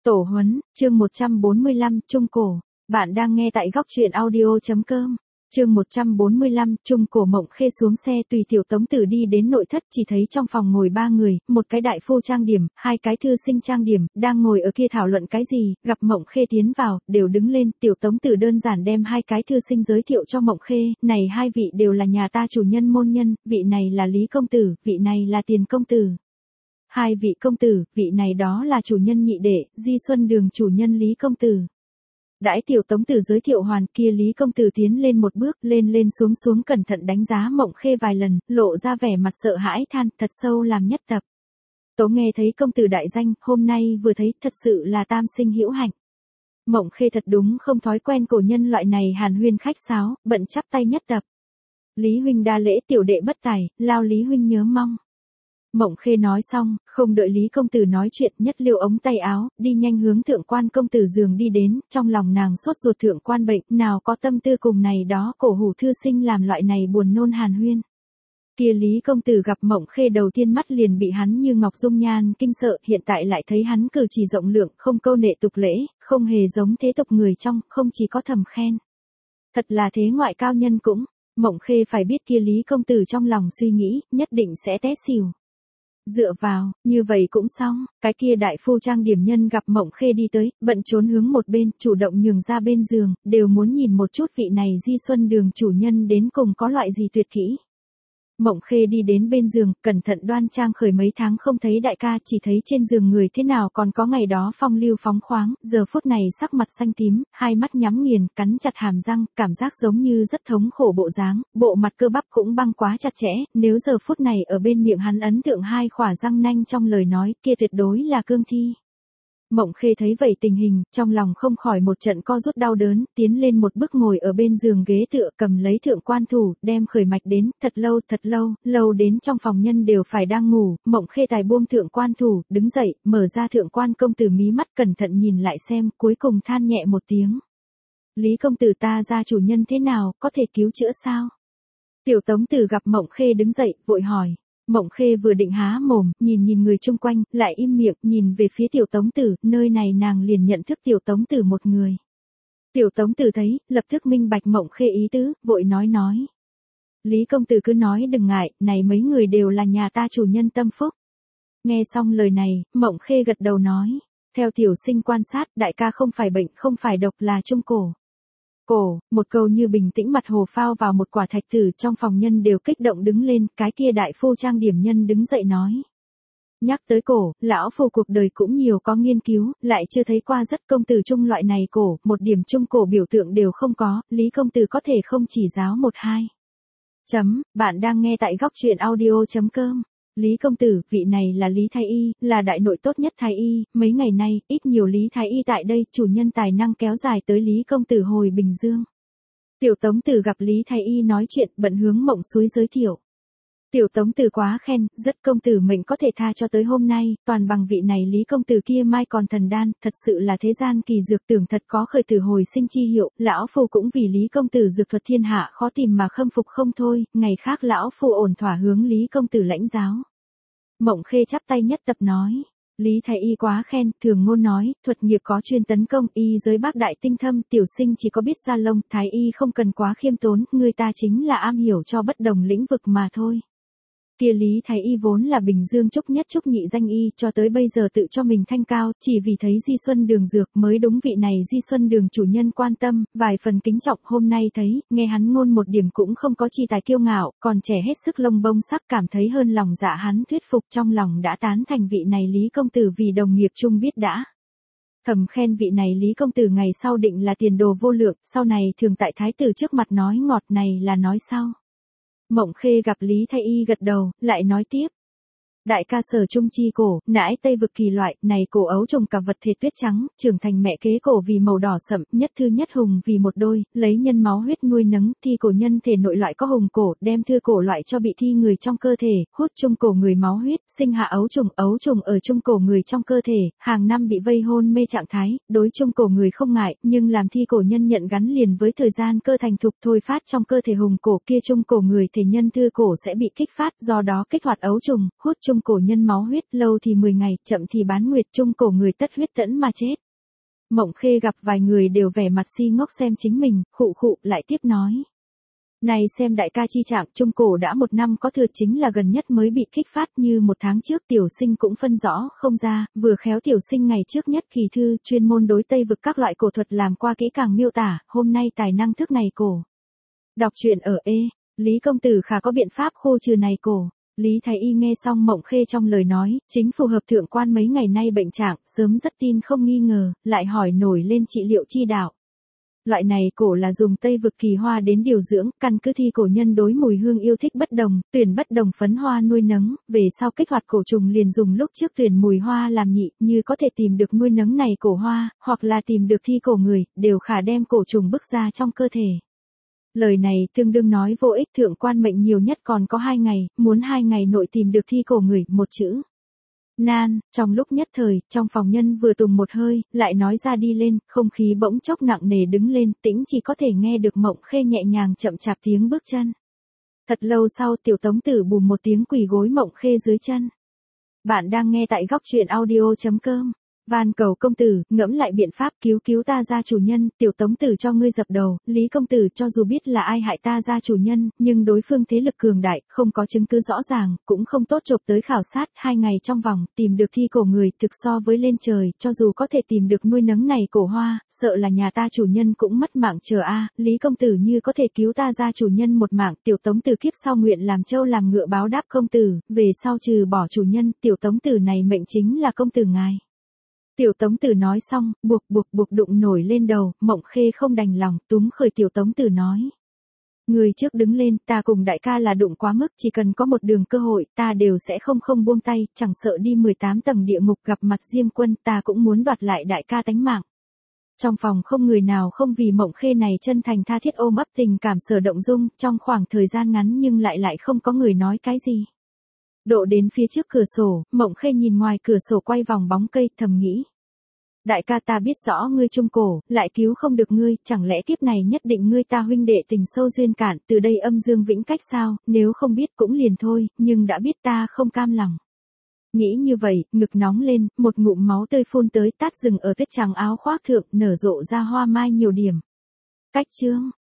Tổ huấn, chương 145, Trung Cổ. Bạn đang nghe tại góc truyện audio.com. Chương 145, Trung Cổ. Mộng Khê xuống xe tùy Tiểu Tống Tử đi đến nội thất, chỉ thấy trong phòng ngồi 3 người, một cái đại phu trang điểm, 2 cái thư sinh trang điểm, đang ngồi ở kia thảo luận cái gì, gặp Mộng Khê tiến vào, đều đứng lên. Tiểu Tống Tử đơn giản đem 2 cái thư sinh giới thiệu cho Mộng Khê, này 2 vị đều là nhà ta chủ nhân môn nhân, vị này là Lý công tử, vị này là Tiền công tử. 2 vị công tử, vị này đó là chủ nhân nhị đệ, Di Xuân Đường chủ nhân Lý công tử. Đãi Tiểu Tống Tử giới thiệu hoàn, kia Lý công tử tiến lên một bước, lên xuống cẩn thận đánh giá Mộng Khê vài lần, lộ ra vẻ mặt sợ hãi than, thật sâu làm nhất tập. Tố nghe thấy công tử đại danh, hôm nay vừa thấy, thật sự là tam sinh hữu hạnh. Mộng Khê thật đúng không thói quen cổ nhân loại này hàn huyên khách sáo, bận chắp tay nhất tập. Lý huynh đa lễ, tiểu đệ bất tài, lao Lý huynh nhớ mong. Mộng Khê nói xong, không đợi Lý công tử nói chuyện, nhất liêu ống tay áo, đi nhanh hướng thượng quan công tử giường đi đến, trong lòng nàng sốt ruột thượng quan bệnh, nào có tâm tư cùng này đó cổ hủ thư sinh làm loại này buồn nôn hàn huyên. Kia Lý công tử gặp Mộng Khê đầu tiên mắt liền bị hắn như ngọc dung nhan kinh sợ, hiện tại lại thấy hắn cử chỉ rộng lượng, không câu nệ tục lễ, không hề giống thế tục người trong, không chỉ có thầm khen. Thật là thế ngoại cao nhân cũng, Mộng Khê phải biết kia Lý công tử trong lòng suy nghĩ, nhất định sẽ té xỉu. Dựa vào, như vậy cũng xong, cái kia đại phu trang điểm nhân gặp Mộng Khê đi tới, bận trốn hướng một bên, chủ động nhường ra bên giường, đều muốn nhìn một chút vị này Di Xuân Đường chủ nhân đến cùng có loại gì tuyệt kỹ. Mộng Khê đi đến bên giường, cẩn thận đoan trang khởi mấy tháng không thấy đại ca, chỉ thấy trên giường người thế nào còn có ngày đó phong lưu phóng khoáng, giờ phút này sắc mặt xanh tím, hai mắt nhắm nghiền, cắn chặt hàm răng, cảm giác giống như rất thống khổ bộ dáng, bộ mặt cơ bắp cũng băng quá chặt chẽ, nếu giờ phút này ở bên miệng hắn ấn tượng 2 khỏa răng nanh trong lời nói, kia tuyệt đối là cương thi. Mộng Khê thấy vậy tình hình, trong lòng không khỏi một trận co rút đau đớn, tiến lên một bước ngồi ở bên giường ghế tựa, cầm lấy thượng quan thủ, đem khởi mạch đến, thật lâu, lâu đến trong phòng nhân đều phải đang ngủ, Mộng Khê tài buông thượng quan thủ, đứng dậy, mở ra thượng quan công tử mí mắt cẩn thận nhìn lại xem, cuối cùng than nhẹ một tiếng. Lý công tử ta ra chủ nhân thế nào, có thể cứu chữa sao? Tiểu Tống Tử gặp Mộng Khê đứng dậy, vội hỏi. Mộng Khê vừa định há mồm, nhìn người chung quanh, lại im miệng, nhìn về phía Tiểu Tống Tử, nơi này nàng liền nhận thức Tiểu Tống Tử một người. Tiểu Tống Tử thấy, lập tức minh bạch Mộng Khê ý tứ, vội nói. Lý công tử cứ nói đừng ngại, này mấy người đều là nhà ta chủ nhân tâm phúc. Nghe xong lời này, Mộng Khê gật đầu nói, theo tiểu sinh quan sát, đại ca không phải bệnh, không phải độc là Trung Cổ. Cổ, một câu như bình tĩnh mặt hồ phao vào một quả thạch tử, trong phòng nhân đều kích động đứng lên, cái kia đại phu trang điểm nhân đứng dậy nói. Nhắc tới cổ, lão phu cuộc đời cũng nhiều có nghiên cứu, lại chưa thấy qua rất công tử trung loại này cổ, một điểm trung cổ biểu tượng đều không có, Lý công tử có thể không chỉ giáo 1-2. Bạn đang nghe tại góc truyện audio.com. Lý công tử, vị này là Lý Thái Y, là đại nội tốt nhất Thái Y, mấy ngày nay, ít nhiều Lý Thái Y tại đây, chủ nhân tài năng kéo dài tới Lý công tử hồi Bình Dương. Tiểu Tống Tử gặp Lý Thái Y nói chuyện, bận hướng Mộng Suối giới thiệu. Tiểu Tống Tử quá khen, rất công tử mệnh có thể tha cho tới hôm nay, toàn bằng vị này Lý công tử kia mai còn thần đan, thật sự là thế gian kỳ dược, tưởng thật có khởi tử hồi sinh chi hiệu, lão phu cũng vì Lý công tử dược thuật thiên hạ khó tìm mà khâm phục không thôi, ngày khác lão phu ổn thỏa hướng Lý công tử lãnh giáo. Mộng Khê chắp tay nhất tập nói. Lý Thái Y quá khen, thường ngôn nói, thuật nghiệp có chuyên tấn công, y giới bác đại tinh thâm, tiểu sinh chỉ có biết ra lông, Thái Y không cần quá khiêm tốn, người ta chính là am hiểu cho bất đồng lĩnh vực mà thôi. Kia Lý Thái Y vốn là Bình Dương trúc nhất trúc nhị danh y, cho tới bây giờ tự cho mình thanh cao, chỉ vì thấy Di Xuân Đường dược mới đúng vị này Di Xuân Đường chủ nhân quan tâm, vài phần kính trọng, hôm nay thấy, nghe hắn ngôn một điểm cũng không có chi tài kiêu ngạo, còn trẻ hết sức lông bông sắc, cảm thấy hơn lòng dạ hắn thuyết phục, trong lòng đã tán thành vị này Lý công tử vì đồng nghiệp chung biết đã. Thầm khen vị này Lý công tử ngày sau định là tiền đồ vô lượng, sau này thường tại thái tử trước mặt nói ngọt này là nói sau. Mộng Khê gặp Lý Thái Y gật đầu, lại nói tiếp. Đại ca sở trung chi cổ, nãi tây vực kỳ loại, này cổ ấu trùng cả vật thể tuyết trắng, trưởng thành mẹ kế cổ vì màu đỏ sậm, nhất thư nhất hùng vì một đôi, lấy nhân máu huyết nuôi nấng, thi cổ nhân thể nội loại có hùng cổ, đem thư cổ loại cho bị thi người trong cơ thể, hút trung cổ người máu huyết, sinh hạ ấu trùng ở trung cổ người trong cơ thể, hàng năm bị vây hôn mê trạng thái, đối trung cổ người không ngại, nhưng làm thi cổ nhân nhận gắn liền với thời gian cơ thành thục thôi phát trong cơ thể hùng cổ kia trung cổ người thể nhân thư cổ sẽ bị kích phát, do đó kích hoạt ấu trùng, hút trung trung cổ nhân máu huyết, lâu thì 10 ngày, chậm thì bán nguyệt, trung cổ người tất huyết tẫn mà chết. Mộng Khê gặp vài người đều vẻ mặt si ngốc xem chính mình, khụ khụ, lại tiếp nói. Này xem đại ca chi trạng, trung cổ đã 1 năm có thừa, chính là gần nhất mới bị kích phát, như 1 tháng trước tiểu sinh cũng phân rõ không ra, vừa khéo tiểu sinh ngày trước nhất kỳ thư, chuyên môn đối Tây vực các loại cổ thuật làm qua kỹ càng miêu tả, hôm nay tài năng thức này cổ. Đọc truyện ở Lý công tử khả có biện pháp khô trừ này cổ. Lý Thái Y nghe xong Mộng Khê trong lời nói, chính phù hợp thượng quan mấy ngày nay bệnh trạng, sớm rất tin không nghi ngờ, lại hỏi nổi lên trị liệu chi đạo. Loại này cổ là dùng Tây vực kỳ hoa đến điều dưỡng, căn cứ thi cổ nhân đối mùi hương yêu thích bất đồng, tuyển bất đồng phấn hoa nuôi nấng, về sau kích hoạt cổ trùng liền dùng lúc trước tuyển mùi hoa làm nhị, như có thể tìm được nuôi nấng này cổ hoa, hoặc là tìm được thi cổ người, đều khả đem cổ trùng bức ra trong cơ thể. Lời này tương đương nói vô ích, thượng quan mệnh nhiều nhất còn có 2 ngày, muốn 2 ngày nội tìm được thi cổ người, một chữ. Nan, trong lúc nhất thời, trong phòng nhân vừa tùng một hơi, lại nói ra đi lên, không khí bỗng chốc nặng nề đứng lên, tĩnh chỉ có thể nghe được Mộng Khê nhẹ nhàng chậm chạp tiếng bước chân. Thật lâu sau tiểu tống tử bùm một tiếng quỳ gối Mộng Khê dưới chân. Bạn đang nghe tại góc truyện audio.com. Van cầu công tử, ngẫm lại biện pháp cứu cứu ta gia chủ nhân, tiểu tống tử cho ngươi dập đầu, Lý công tử cho dù biết là ai hại ta gia chủ nhân, nhưng đối phương thế lực cường đại, không có chứng cứ rõ ràng, cũng không tốt chộp tới khảo sát, 2 ngày trong vòng, tìm được thi cổ người, thực so với lên trời, cho dù có thể tìm được nuôi nấng này cổ hoa, sợ là nhà ta chủ nhân cũng mất mạng chờ Lý công tử như có thể cứu ta gia chủ nhân một mạng, tiểu tống tử kiếp sau nguyện làm trâu làm ngựa báo đáp công tử, về sau trừ bỏ chủ nhân, tiểu tống tử này mệnh chính là công tử ngài. Tiểu tống tử nói xong, buộc đụng nổi lên đầu, Mộng Khê không đành lòng, túm khởi tiểu tống tử nói. Người trước đứng lên, ta cùng đại ca là đụng quá mức, chỉ cần có một đường cơ hội, ta đều sẽ không buông tay, chẳng sợ đi 18 tầng địa ngục gặp mặt Diêm Quân, ta cũng muốn đoạt lại đại ca tánh mạng. Trong phòng không người nào không vì Mộng Khê này chân thành tha thiết ôm ấp tình cảm sở động dung, trong khoảng thời gian ngắn nhưng lại không có người nói cái gì. Độ đến phía trước cửa sổ, Mộng Khê nhìn ngoài cửa sổ quay vòng bóng cây, thầm nghĩ. Đại ca ta biết rõ ngươi trung cổ, lại cứu không được ngươi, chẳng lẽ kiếp này nhất định ngươi ta huynh đệ tình sâu duyên cạn, từ đây âm dương vĩnh cách sao, nếu không biết cũng liền thôi, nhưng đã biết ta không cam lòng. Nghĩ như vậy, ngực nóng lên, một ngụm máu tươi phun tới, tát dừng ở tuyết trắng áo khoác thượng, nở rộ ra hoa mai nhiều điểm. Cách chương.